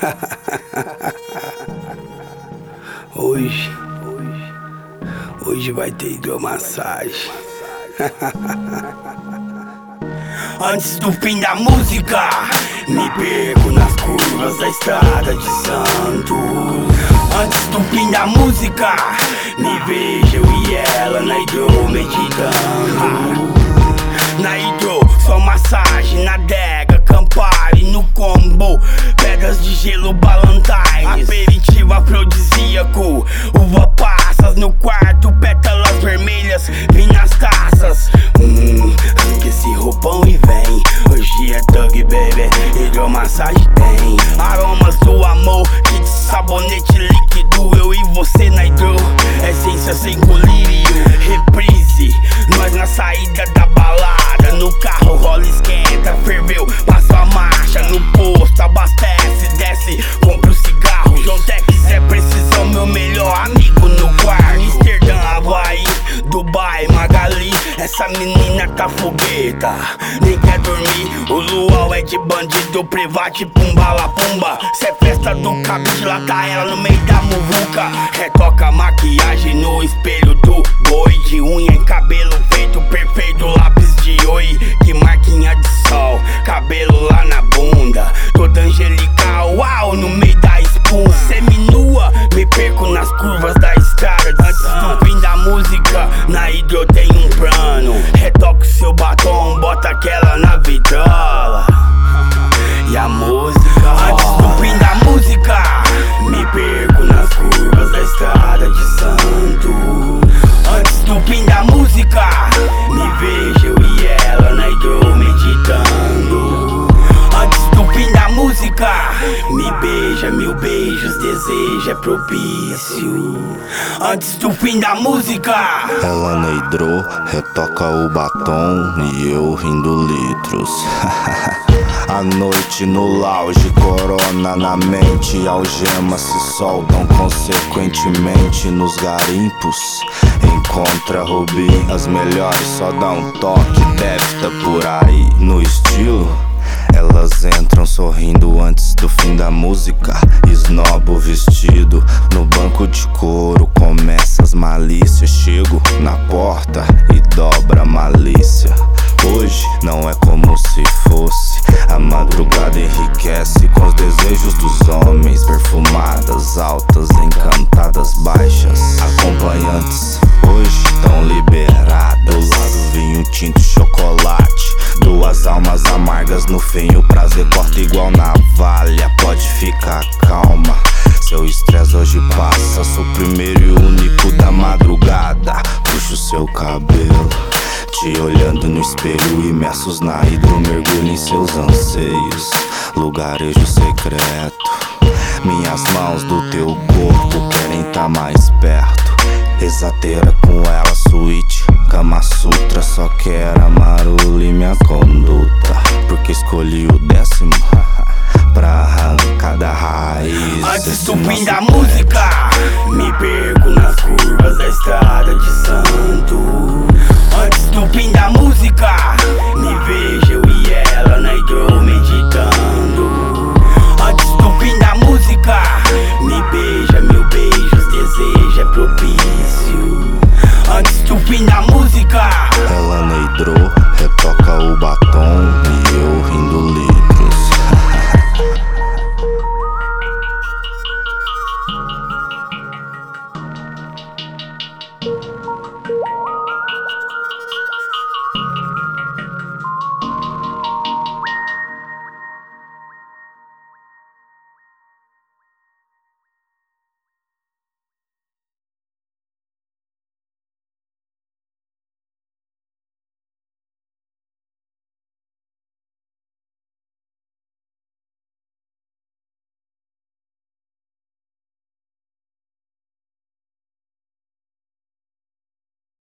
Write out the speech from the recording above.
Hoje vai ter hidromassagem. Antes do fim da música, me perco nas curvas da estrada de Santos. Antes do fim da música, me vejo eu e ela na hidro meditando. Na hidro, só massagem, na adega, Campari, no combo, pedras de gelo, Ballantines, aperitivo afrodisíaco, uva passas no quarto, pétalas vermelhas, vim nas taças. Arranca esse roupão e vem, hoje é Thug Baby, hidromassagem tem aromas do amor, kit sabonete líquido, eu e você na hidro, essência sem colírio, reprise, nós na saída da balada, no carro rola, esquenta, ferveu, passa a marcha, no posto abastece, desce, compra o cigarro, John Tex é precisão, meu melhor amigo no quarto, Amsterdã, Havaí, Dubai, Magali, essa menina tá fogueta, nem quer dormir, o luau é de bandido, private, pumba la pumba, cê é festa do cabide, lá tá ela no meio da muvuca, retoca maquiagem no espelho do boi, de unha em cabelo feito perfeito, lápis de oi, que marquinha de sol, cabelo lá na bunda, toda angelical, uau, no meio da espuma, seminua, me perco nas curvas da estrada de Santos. Antes do fim da música, na hidro tem um plano, retoca o seu batom, bota aquela na vitrola, e a música antes do fim da música, me perco nas curvas da estrada de Santos. Antes do fim da música, me vejo eu e ela na hidro meditando. Antes do fim da música, me beija, mil beijos, desejo é propício. Antes do fim da música, ela na hidro, retoca o batom e eu rindo litros. À noite no lounge, corona na mente, algemas se soltam consequentemente nos garimpos. Encontra Rubi, as melhores só dá um toque, deve tá por aí no estilo. Elas entram sorrindo antes do fim da música, esnobo o vestido no banco de couro, começa as malícias, chego na porta e dobra a malícia. Hoje não é como se fosse, a madrugada enriquece com os desejos dos homens, perfumadas, altas, encantadas, baixas, acompanhantes hoje tão liberadas. Do lado vinho tinto, chocolate, duas almas amargas no fim, o prazer corta igual navalha, pode ficar calma, seu estresse hoje passa, sou o primeiro e único da madrugada, puxo seu cabelo, te olhando no espelho, imersos na hidro, mergulho em seus anseios, lugarejo secreto, minhas mãos do teu corpo querem tá mais perto, exateira com ela, suíte, Kama Sutra, só quero amar o e minha conduta, porque escolhi o 10º pra arrancar da raiz. antes do fim da música,